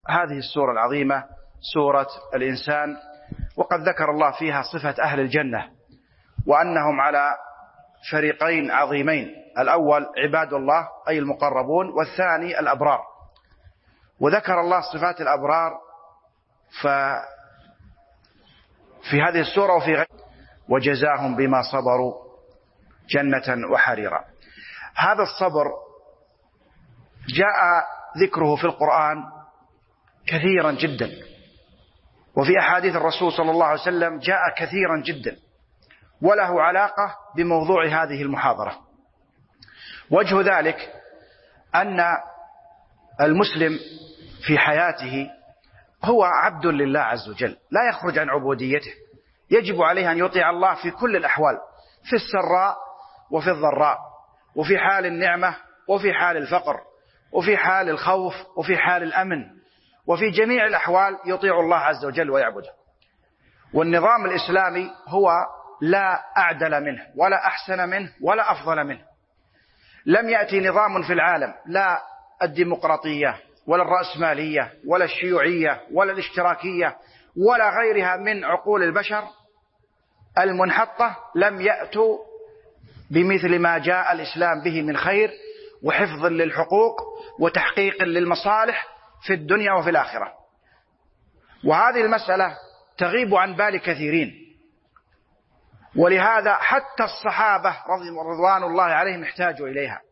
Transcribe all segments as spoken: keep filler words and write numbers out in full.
هذه السورة العظيمة سورة الإنسان، وقد ذكر الله فيها صفة أهل الجنة وأنهم على فريقين عظيمين، الأول عباد الله أي المقربون، والثاني الأبرار. وذكر الله صفات الأبرار ففي هذه السورة وفي غيرها: وجزاهم بما صبروا جنة وحريرا. هذا الصبر جاء ذكره في القرآن كثيرا جدا، وفي أحاديث الرسول صلى الله عليه وسلم جاء كثيرا جدا، وله علاقة بموضوع هذه المحاضرة. وجه ذلك أن المسلم في حياته هو عبد لله عز وجل، لا يخرج عن عبوديته، يجب عليه أن يطيع الله في كل الأحوال، في السراء وفي الضراء، وفي حال النعمة وفي حال الفقر، وفي حال الخوف وفي حال الأمن، وفي جميع الأحوال يطيع الله عز وجل ويعبده. والنظام الإسلامي هو لا أعدل منه ولا أحسن منه ولا أفضل منه. لم يأتي نظام في العالم، لا الديمقراطية ولا الرأسمالية ولا الشيوعية ولا الاشتراكية ولا غيرها من عقول البشر المنحطة، لم يأتوا بمثل ما جاء الإسلام به من خير وحفظ للحقوق وتحقيق للمصالح في الدنيا وفي الآخرة. وهذه المسألة تغيب عن بال كثيرين، ولهذا حتى الصحابة رضوان الله عليهم احتاجوا إليها.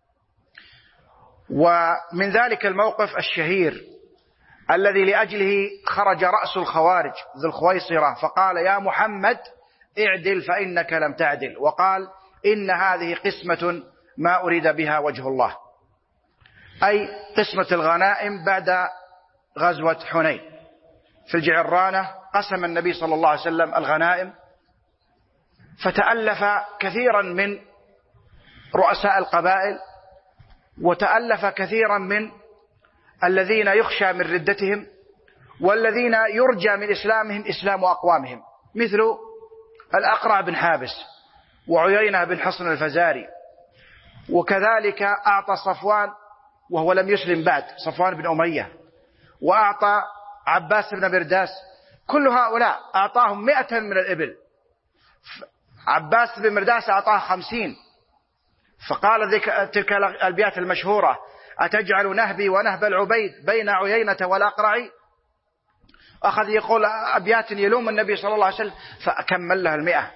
ومن ذلك الموقف الشهير الذي لأجله خرج رأس الخوارج ذو الخويصرة فقال: يا محمد اعدل فإنك لم تعدل، وقال: إن هذه قسمة ما أريد بها وجه الله، أي قسمة الغنائم بعد غزوة حنين. في الجعرانة قسم النبي صلى الله عليه وسلم الغنائم، فتألف كثيرا من رؤساء القبائل، وتألف كثيرا من الذين يخشى من ردتهم والذين يرجى من إسلامهم إسلام أقوامهم، مثل الأقرع بن حابس وعيينة بن حصن الفزاري، وكذلك أعطى صفوان وهو لم يسلم بعد، صفوان بن أمية، وأعطى عباس بن مرداس. كل هؤلاء أعطاهم مئة من الإبل، عباس بن مرداس أعطاه خمسين. فقال تلك الأبيات المشهورة: أتجعل نهبي ونهب العبيد بين عيينة والأقرع. أخذ يقول أبيات يلوم النبي صلى الله عليه وسلم، فأكمل لها المئة.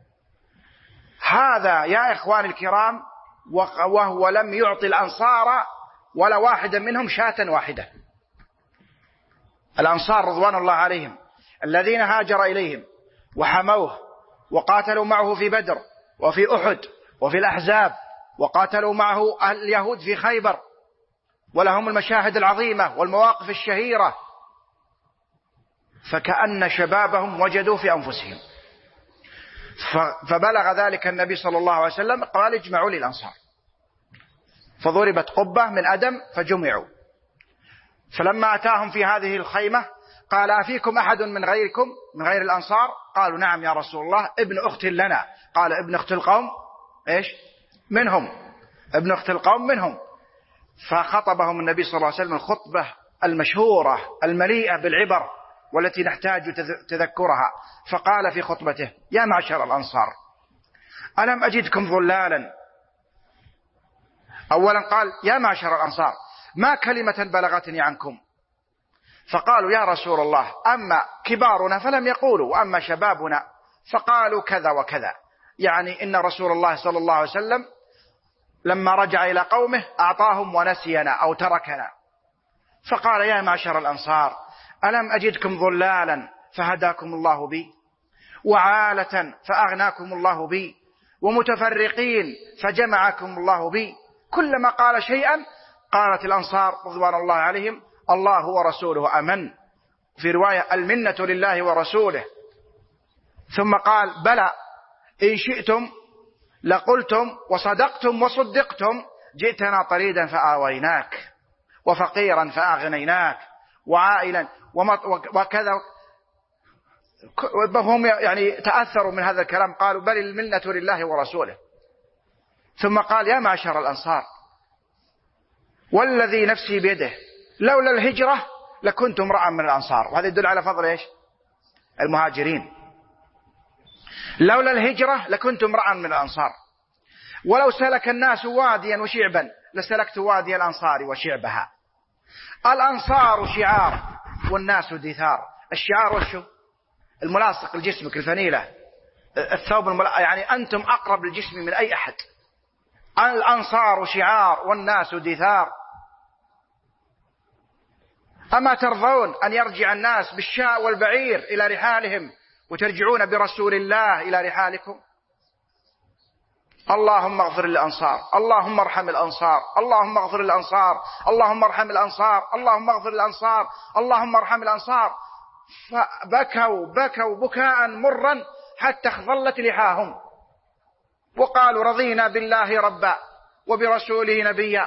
هذا يا إخواني الكرام وهو لم يعطي الأنصار ولا واحدا منهم شاة واحدة. الأنصار رضوان الله عليهم الذين هاجر إليهم وحموه وقاتلوا معه في بدر وفي أحد وفي الأحزاب، وقاتلوا معه اليهود في خيبر، ولهم المشاهد العظيمة والمواقف الشهيرة، فكأن شبابهم وجدوا في أنفسهم. فبلغ ذلك النبي صلى الله عليه وسلم قال: اجمعوا لي الأنصار. فضربت قبة من أدم فجمعوا. فلما أتاهم في هذه الخيمة قال: أفيكم أحد من غيركم من غير الأنصار؟ قالوا: نعم يا رسول الله، ابن أخت لنا. قال: ابن أخت القوم إيش منهم، ابن أخت القوم منهم. فخطبهم النبي صلى الله عليه وسلم الخطبة المشهورة المليئة بالعبر والتي نحتاج تذكرها. فقال في خطبته: يا معشر الأنصار، ألم أجدكم ضلالا؟ أولا قال: يا معشر الأنصار، ما كلمة بلغتني عنكم؟ فقالوا: يا رسول الله، أما كبارنا فلم يقولوا، وأما شبابنا فقالوا كذا وكذا. يعني إن رسول الله صلى الله عليه وسلم لما رجع إلى قومه أعطاهم ونسينا أو تركنا. فقال: يا معشر الأنصار، ألم أجدكم ضلالا فهداكم الله بي، وعالة فأغناكم الله بي، ومتفرقين فجمعكم الله بي. كلما قال شيئا قالت الأنصار رضوان الله عليهم: الله ورسوله أمن. في رواية: المنة لله ورسوله. ثم قال: بلى إن شئتم لقلتم وصدقتم وصدقتم، جئتنا طريدا فآويناك، وفقيرا فأغنيناك، وعائلا وكذا. هم يعني تأثروا من هذا الكلام، قالوا: بل المنة لله ورسوله. ثم قال: يا معشر الأنصار، والذي نفسي بيده، لولا الهجرة لكنت امرأ من الأنصار. وهذا يدل على فضل إيش؟ المهاجرين. لولا الهجرة لكنت امرأ من الأنصار. ولو سلك الناس واديا وشعبا لسلكت وادي الأنصار وشعبها. الأنصار شعار والناس دثار. الشعار وشو؟ الملاصق لجسمك، الفنيلة، الثوب الملا... يعني أنتم أقرب للجسم من أي أحد. الأنصار شعار والناس دثار. أما ترضون أن يرجع الناس بالشاء والبعير إلى رحالهم وترجعون برسول الله إلى رحالكم؟ اللهم اغفر للأنصار، اللهم ارحم الأنصار، اللهم اغفر للأنصار، اللهم ارحم الأنصار، اللهم اغفر للأنصار، اللهم ارحم الأنصار. فبكوا بكوا بكاء مرا حتى اخضلت لحاهم، وقالوا رضينا بالله ربا وبرسوله نبيا.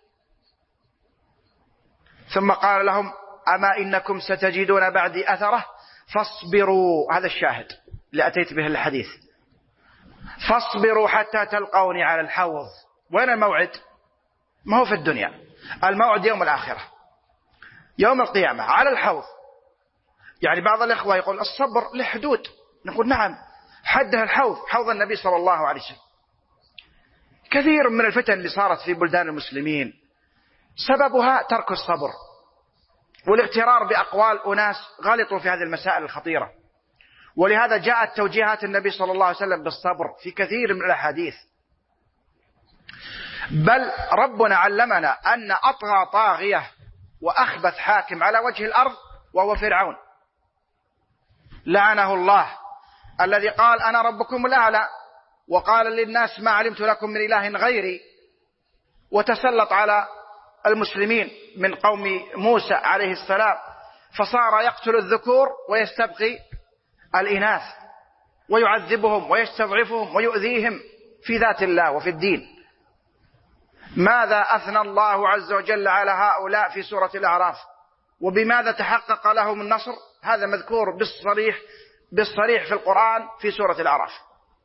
ثم قال لهم أما إنكم ستجدون بعدي أثره فاصبروا. هذا الشاهد اللي أتيت به الحديث. فاصبروا حتى تلقوني على الحوض. وين الموعد؟ ما هو في الدنيا، الموعد يوم الآخرة، يوم القيامة على الحوض. يعني بعض الإخوة يقول الصبر له حدود. نقول نعم، حدها الحوض، حوض النبي صلى الله عليه وسلم. كثير من الفتن اللي صارت في بلدان المسلمين سببها ترك الصبر والاغترار بأقوال أناس غلطوا في هذه المسائل الخطيرة. ولهذا جاءت توجيهات النبي صلى الله عليه وسلم بالصبر في كثير من الأحاديث. بل ربنا علمنا أن أطغى طاغية وأخبث حاكم على وجه الأرض وهو فرعون، لعنه الله، الذي قال أنا ربكم الأعلى، وقال للناس ما علمت لكم من إله غيري، وتسلط على المسلمين من قوم موسى عليه السلام، فصار يقتل الذكور ويستبقي الإناث ويعذبهم ويستضعفهم ويؤذيهم في ذات الله وفي الدين. ماذا أثنى الله عز وجل على هؤلاء في سورة الأعراف؟ وبماذا تحقق لهم النصر؟ هذا مذكور بالصريح بالصريح في القرآن في سورة الأعراف.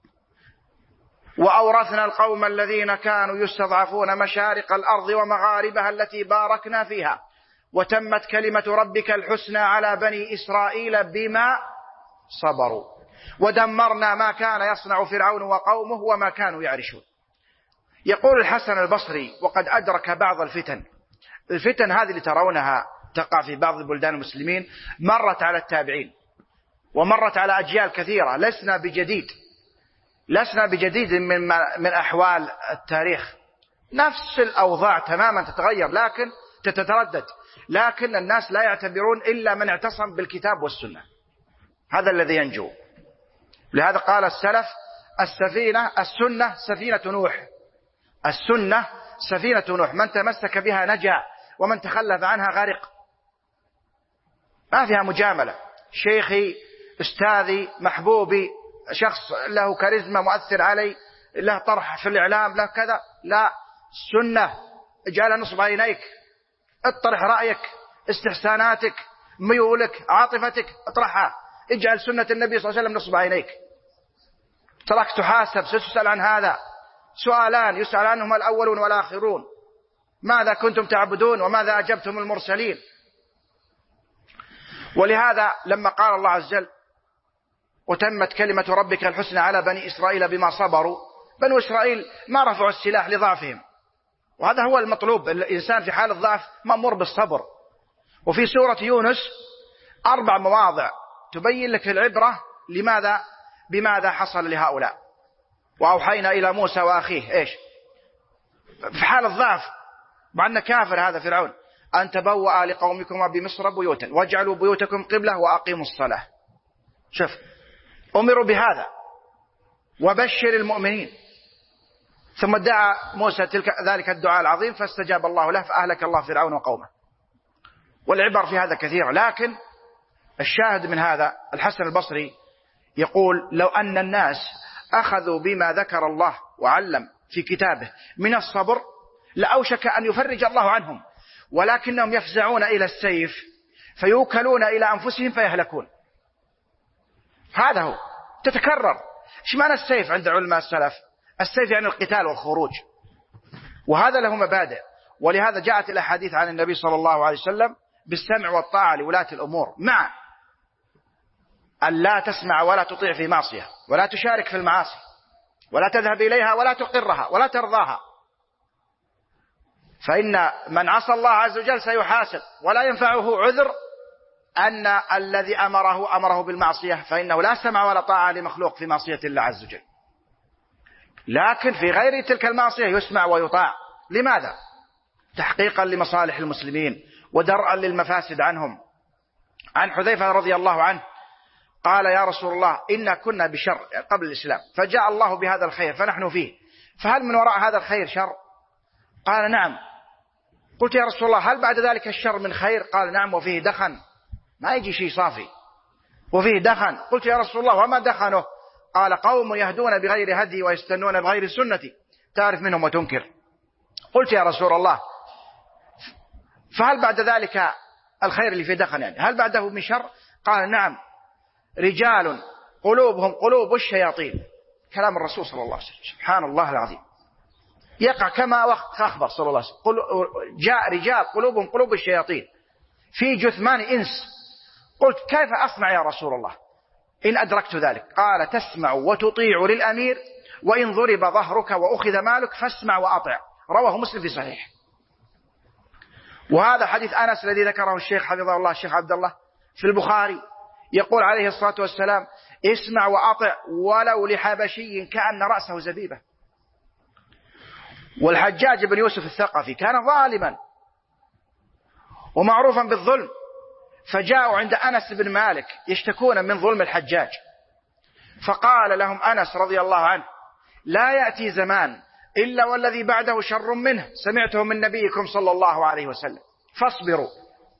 وأورثنا القوم الذين كانوا يستضعفون مشارق الأرض ومغاربها التي باركنا فيها وتمت كلمة ربك الحسنى على بني إسرائيل بما صبروا ودمرنا ما كان يصنع فرعون وقومه وما كانوا يعرشون. يقول الحسن البصري وقد أدرك بعض الفتن، الفتن هذه اللي ترونها تقع في بعض البلدان المسلمين مرت على التابعين ومرت على أجيال كثيرة. لسنا بجديد لسنا بجديد من من أحوال التاريخ. نفس الأوضاع تماما تتغير لكن تتردد، لكن الناس لا يعتبرون إلا من اعتصم بالكتاب والسنة، هذا الذي ينجو. لهذا قال السلف السفينة السنة سفينة نوح، السنة سفينة نوح، من تمسك بها نجا ومن تخلف عنها غرق. ما فيها مجاملة، شيخي أستاذي محبوبي، شخص له كاريزما مؤثر علي، له طرح في الإعلام، له كذا، لا، السنة اجعلها نصب عينيك، اطرح رأيك، استحساناتك، ميولك، عاطفتك، اطرحها، اجعل سنة النبي صلى الله عليه وسلم نصب عينيك. تراك تحاسب، ستسأل عن هذا سؤالان يسأل عنهما الأولون والآخرون: ماذا كنتم تعبدون وماذا أجبتم المرسلين؟ ولهذا لما قال الله عز وجل وتمت كلمة ربك الحسنى على بني إسرائيل بما صبروا، بنو إسرائيل ما رفعوا السلاح لضعفهم، وهذا هو المطلوب. الإنسان في حال الضعف مأمور بالصبر. وفي سورة يونس أربع مواضع تبين لك العبرة لماذا بماذا حصل لهؤلاء. وأوحينا إلى موسى وأخيه إيش في حال الضعف، مع أنه كافر هذا فرعون: أن تبوأ لقومكما بمصر بيوتا واجعلوا بيوتكم قبلة وأقيموا الصلاة. شوف، أمروا بهذا وبشر المؤمنين. ثم دعا موسى تلك ذلك الدعاء العظيم فاستجاب الله له فأهلك الله فرعون وقومه. والعبر في هذا كثير، لكن الشاهد من هذا الحسن البصري يقول: لو أن الناس أخذوا بما ذكر الله وعلم في كتابه من الصبر لأوشك أن يفرج الله عنهم، ولكنهم يفزعون إلى السيف فيوكلون إلى أنفسهم فيهلكون. هذا هو تتكرر. إيش معنى السيف عند علماء السلف؟ السيف يعني القتال والخروج، وهذا له مبادئ. ولهذا جاءت الأحاديث عن النبي صلى الله عليه وسلم بالسمع والطاعة لولاة الأمور، مع أن لا تسمع ولا تطيع في معصية، ولا تشارك في المعاصي، ولا تذهب إليها ولا تقرها ولا ترضاها، فإن من عصى الله عز وجل سيحاسب، ولا ينفعه عذر أن الذي أمره أمره بالمعصية، فإنه لا سمع ولا طاعة لمخلوق في معصية الله عز وجل. لكن في غير تلك المعصية يسمع ويطاع. لماذا؟ تحقيقا لمصالح المسلمين ودرءا للمفاسد عنهم. عن حذيفة رضي الله عنه قال: يا رسول الله، إنا كنا بشر قبل الإسلام، فجاء الله بهذا الخير فنحن فيه، فهل من وراء هذا الخير شر؟ قال: نعم. قلت: يا رسول الله، هل بعد ذلك الشر من خير؟ قال: نعم، وفيه دخن، ما يجي شيء صافي، وفيه دخن. قلت: يا رسول الله، وما دخنه؟ قال: قوم يهدون بغير هدي ويستنون بغير سنتي، تعرف منهم وتنكر. قلت: يا رسول الله، فهل بعد ذلك الخير اللي فيه دخن يعني هل بعده من شر؟ قال: نعم، رجال قلوبهم قلوب الشياطين. كلام الرسول صلى الله عليه وسلم، سبحان الله العظيم، يقع كما أخبر صلى الله عليه وسلم. جاء رجال قلوبهم قلوب الشياطين في جثمان إنس. قلت: كيف أصنع يا رسول الله إن أدركت ذلك؟ قال: تسمع وتطيع للأمير، وإن ضرب ظهرك وأخذ مالك فاسمع وأطع. رواه مسلم في صحيح. وهذا حديث أنس الذي ذكره الشيخ حفظه الله الشيخ عبد الله في البخاري، يقول عليه الصلاة والسلام: اسمع وأطع ولو لحبشي كأن رأسه زبيبة. والحجاج بن يوسف الثقفي كان ظالما ومعروفا بالظلم، فجاءوا عند أنس بن مالك يشتكون من ظلم الحجاج، فقال لهم أنس رضي الله عنه: لا يأتي زمان إلا والذي بعده شر منه، سمعته من نبيكم صلى الله عليه وسلم، فاصبروا.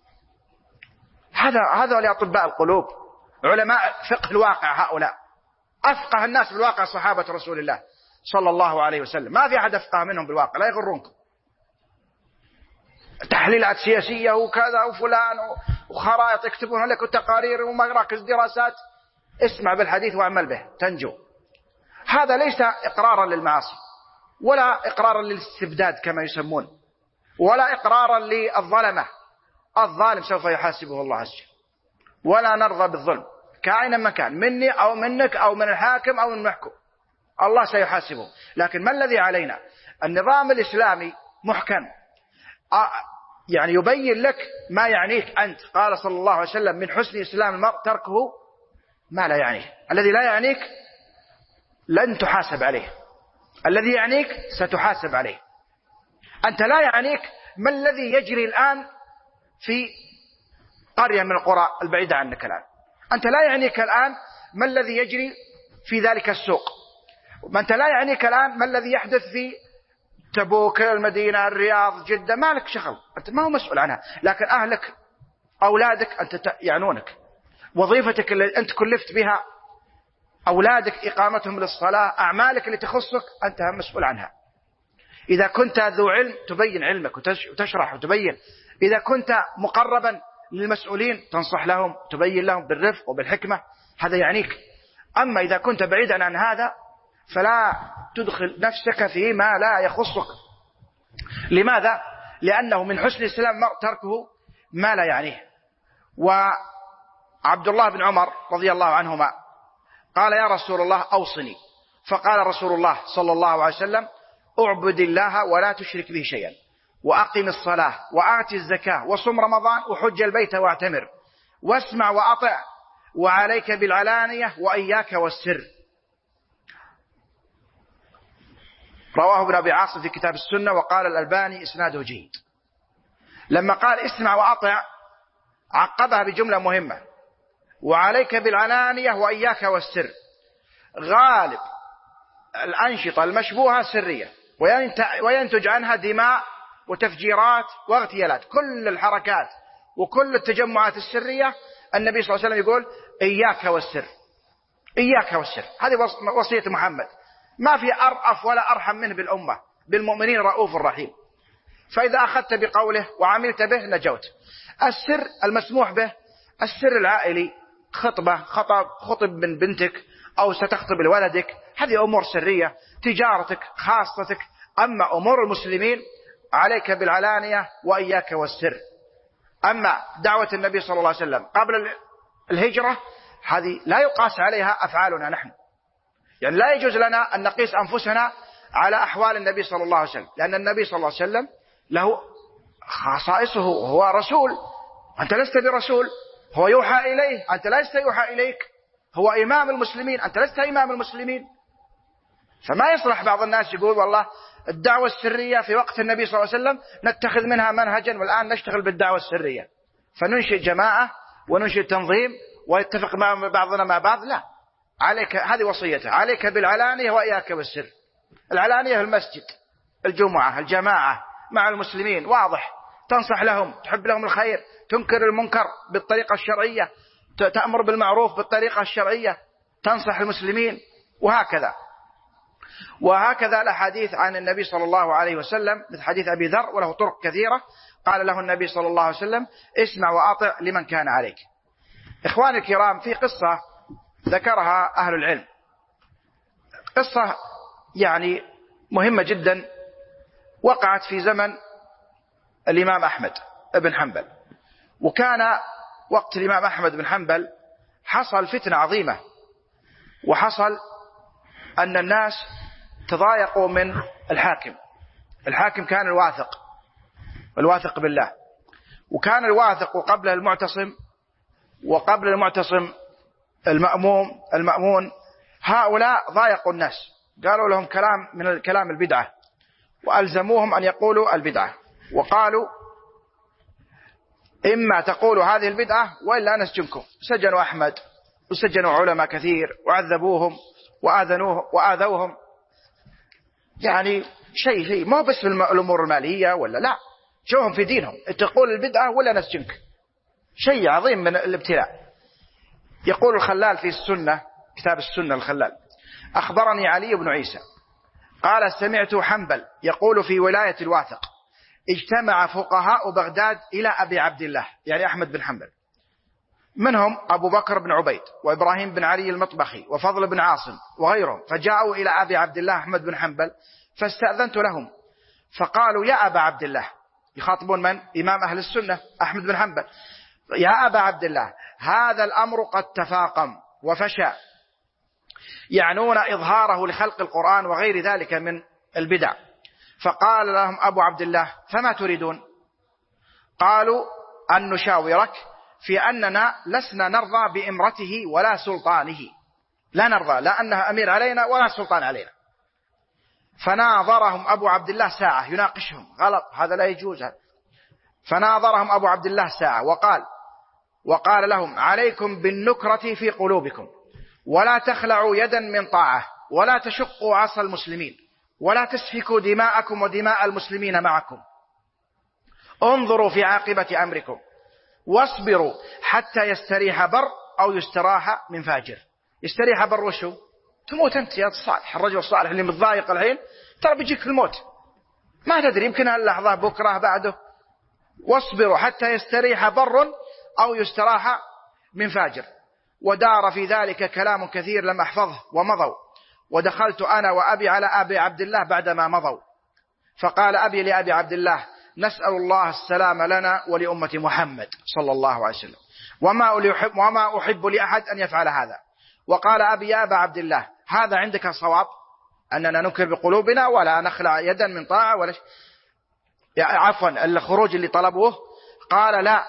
هذا هذا لأطباء القلوب، علماء فقه الواقع، هؤلاء أفقه الناس بالواقع صحابة رسول الله صلى الله عليه وسلم، ما في أحد أفقه منهم بالواقع، لا يغرونكم. تحليلات سياسية وكذا وفلان وخرائط يكتبونها لك وتقارير ومراكز دراسات، اسمع بالحديث واعمل به تنجو. هذا ليس إقرارا للمعاصي، ولا إقرارا للاستبداد كما يسمون، ولا إقرارا للظلمة. الظالم سوف يحاسبه الله عز وجل، ولا نرضى بالظلم كائنا من كان، مني أو منك أو من الحاكم أو من المحكوم، الله سيحاسبه. لكن ما الذي علينا؟ النظام الإسلامي محكم، يعني يبين لك ما يعنيك أنت. قال صلى الله عليه وسلم: من حسن إسلام المرء تركه ما لا يعنيه. الذي لا يعنيك لن تحاسب عليه، الذي يعنيك ستحاسب عليه. أنت لا يعنيك ما الذي يجري الآن في قرية من القرى البعيدة عنك الآن، أنت لا يعنيك الآن ما الذي يجري في ذلك السوق، ما أنت لا يعنيك الآن ما الذي يحدث في تبوك، المدينة، الرياض، جدة، ما لك شغل، أنت ما هو مسؤول عنها. لكن أهلك، أولادك أنت يعنونك، وظيفتك اللي أنت كلفت بها، أولادك إقامتهم للصلاة، أعمالك اللي تخصك أنت مسؤول عنها. إذا كنت ذو علم تبين علمك وتشرح وتبين، إذا كنت مقربا للمسؤولين تنصح لهم، تبين لهم بالرفق وبالحكمة، هذا يعنيك. أما إذا كنت بعيدا عن هذا فلا تدخل نفسك فيما لا يخصك. لماذا؟ لأنه من حسن الإسلام المرء تركه ما لا يعنيه. وعبد الله بن عمر رضي الله عنهما قال: يا رسول الله أوصني. فقال رسول الله صلى الله عليه وسلم: اعبد الله ولا تشرك به شيئا، وأقم الصلاة، وآت الزكاة، وصم رمضان، وحج البيت واعتمر، واسمع وأطع، وعليك بالعلانية وإياك والسر. رواه ابن أبي عاصم في كتاب السنة، وقال الألباني إسناده جيد. لما قال اسمع وأطع عقبها بجملة مهمة: وعليك بالعلانية وإياك والسر. غالب الأنشطة المشبوهة سرية، وينتج عنها دماء وتفجيرات واغتيالات. كل الحركات وكل التجمعات السرية النبي صلى الله عليه وسلم يقول: إياك والسر، إياك والسر. هذه وصية محمد، ما في أرأف ولا أرحم منه بالأمة، بالمؤمنين رؤوف رحيم. فإذا أخذت بقوله وعملت به نجوت. السر المسموح به السر العائلي، خطبة خطب خطب من بنتك أو ستخطب لولدك، هذه أمور سرية، تجارتك، خاصتك. أما أمور المسلمين عليك بالعلانية وإياك والسر. أما دعوة النبي صلى الله عليه وسلم قبل الهجرة هذه لا يقاس عليها أفعالنا نحن، يعني لا يجوز لنا أن نقيس أنفسنا على أحوال النبي صلى الله عليه وسلم، لأن النبي صلى الله عليه وسلم له خصائصه، هو رسول، أنت لست برسول، هو يوحى إليه، أنت لست يوحى إليك، هو إمام المسلمين، أنت لست إمام المسلمين. فما يصلح بعض الناس يقول والله الدعوة السرية في وقت النبي صلى الله عليه وسلم نتخذ منها منهجا والآن نشتغل بالدعوة السرية، فننشئ جماعة وننشئ تنظيم ويتفق مع بعضنا مع بعض. لا، عليك، هذه وصيته، عليك بالعلانية وإياك بالسر. العلانية في المسجد، الجمعة، الجماعة مع المسلمين، واضح، تنصح لهم، تحب لهم الخير، تنكر المنكر بالطريقة الشرعية، تأمر بالمعروف بالطريقة الشرعية، تنصح المسلمين، وهكذا. وهكذا الأحاديث عن النبي صلى الله عليه وسلم، مثل حديث أبي ذر وله طرق كثيرة، قال له النبي صلى الله عليه وسلم: اسمع وأطع لمن كان عليك. إخواني الكرام، في قصة ذكرها أهل العلم، قصة يعني مهمة جدا، وقعت في زمن الإمام أحمد بن حنبل. وكان وقت الإمام أحمد بن حنبل حصل فتنة عظيمة، وحصل أن الناس تضايقوا من الحاكم. الحاكم كان الواثق، الواثق بالله، وكان الواثق قبل المعتصم، وقبل المعتصم المأموم المأمون. هؤلاء ضايقوا الناس، قالوا لهم كلام من الكلام البدعة، وألزموهم أن يقولوا البدعة، وقالوا: إما تقولوا هذه البدعة وإلا نسجنكم. سجنوا أحمد، وسجنوا علماء كثير، وعذبوهم وآذنوهم وآذوهم. يعني شيء شيء ما بس في الأمور المالية ولا لا، شوهم في دينهم، تقول البدعة ولا نسجنك. شيء عظيم من الابتلاء. يقول الخلال في السنة، كتاب السنة الخلال: أخبرني علي بن عيسى قال: سمعت حنبل يقول في ولاية الواثق: اجتمع فقهاء بغداد إلى أبي عبد الله، يعني أحمد بن حنبل، منهم أبو بكر بن عبيد، وإبراهيم بن علي المطبخي، وفضل بن عاصم، وغيرهم، فجاءوا إلى أبي عبد الله أحمد بن حنبل، فاستأذنت لهم، فقالوا: يا أبا عبد الله، يخاطبون من؟ إمام أهل السنة أحمد بن حنبل: يا أبا عبد الله، هذا الأمر قد تفاقم وفشى، يعنون إظهاره لخلق القرآن وغير ذلك من البدع. فقال لهم أبو عبد الله: فما تريدون؟ قالوا: أن نشاورك في أننا لسنا نرضى بإمرته ولا سلطانه، لا نرضى لا أنها أمير علينا ولا سلطان علينا. فناظرهم أبو عبد الله ساعة يناقشهم، غلط، هذا لا يجوز. فناظرهم أبو عبد الله ساعة وقال وقال لهم: عليكم بالنكرة في قلوبكم، ولا تخلعوا يدا من طاعة، ولا تشقوا عصا المسلمين، ولا تسفكوا دماءكم ودماء المسلمين معكم. انظروا في عاقبة أمركم، واصبروا حتى يستريح بر أو يستراح من فاجر. يستريح بر وشو؟ تموت أنت يا الصالح، الرجل الصالح اللي متضايق الحين، ترى بيجيك الموت، ما تدري، يمكن هاللحظة بكرة بعده. واصبروا حتى يستريح بر أو يستراح من فاجر. ودار في ذلك كلام كثير لم أحفظه ومضوا، ودخلت أنا وأبي على أبي عبد الله بعدما مضوا، فقال أبي لأبي عبد الله: نسأل الله السلام لنا ولأمة محمد صلى الله عليه وسلم، وما أحب, وما أحب لأحد أن يفعل هذا. وقال أبي: يا أبا عبد الله، هذا عندك صواب، أننا ننكر بقلوبنا ولا نخلع يدا من طاعة ولا ش... عفوا الخروج اللي طلبوه؟ قال: لا،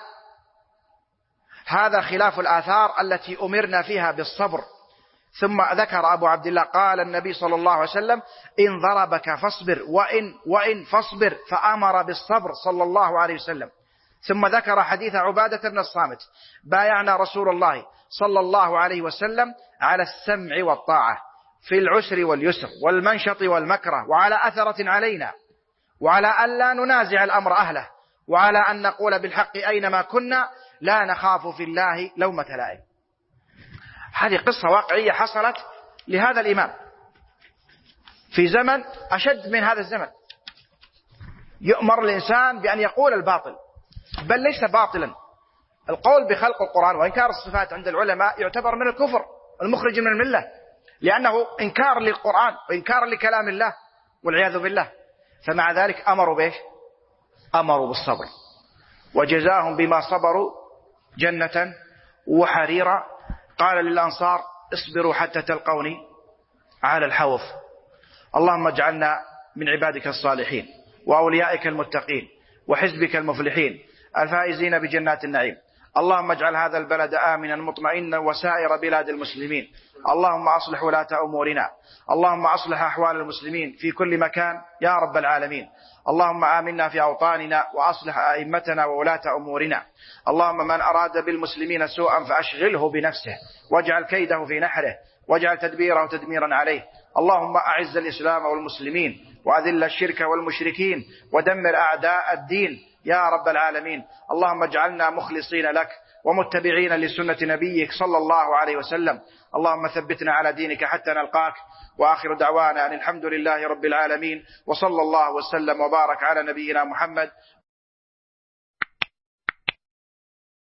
هذا خلاف الآثار التي أمرنا فيها بالصبر. ثم ذكر أبو عبد الله: قال النبي صلى الله عليه وسلم: إن ضربك فاصبر، وإن, وإن فاصبر، فأمر بالصبر صلى الله عليه وسلم. ثم ذكر حديث عبادة بن الصامت: بايعنا رسول الله صلى الله عليه وسلم على السمع والطاعة في العسر واليسر والمنشط والمكره، وعلى أثرة علينا، وعلى أن لا ننازع الأمر أهله، وعلى أن نقول بالحق أينما كنا، لا نخاف في الله لومة لائم. هذه قصة واقعية حصلت لهذا الإمام في زمن أشد من هذا الزمن. يؤمر الإنسان بأن يقول الباطل، بل ليس باطلا. القول بخلق القرآن وإنكار الصفات عند العلماء يعتبر من الكفر المخرج من الملة، لأنه إنكار للقرآن وإنكار لكلام الله والعياذ بالله. فمع ذلك أمروا بإيش؟ أمروا بالصبر. وجزاهم بما صبروا جنة وحريرا. قال للأنصار اصبروا حتى تلقوني على الحوض. اللهم اجعلنا من عبادك الصالحين وأوليائك المتقين وحزبك المفلحين الفائزين بجنات النعيم. اللهم اجعل هذا البلد آمنا مطمئنا وسائر بلاد المسلمين. اللهم أصلح ولاة أمورنا. اللهم أصلح أحوال المسلمين في كل مكان يا رب العالمين. اللهم آمنا في أوطاننا وأصلح أئمتنا وولاة أمورنا. اللهم من أراد بالمسلمين سوءا فأشغله بنفسه واجعل كيده في نحره واجعل تدبيره تدميرا عليه. اللهم أعز الإسلام والمسلمين وأذل الشرك والمشركين ودمر أعداء الدين يا رب العالمين. اللهم اجعلنا مخلصين لك ومتبعين لسنة نبيك صلى الله عليه وسلم. اللهم ثبتنا على دينك حتى نلقاك. وآخر دعوانا أن الحمد لله رب العالمين، وصلى الله وسلم وبارك على نبينا محمد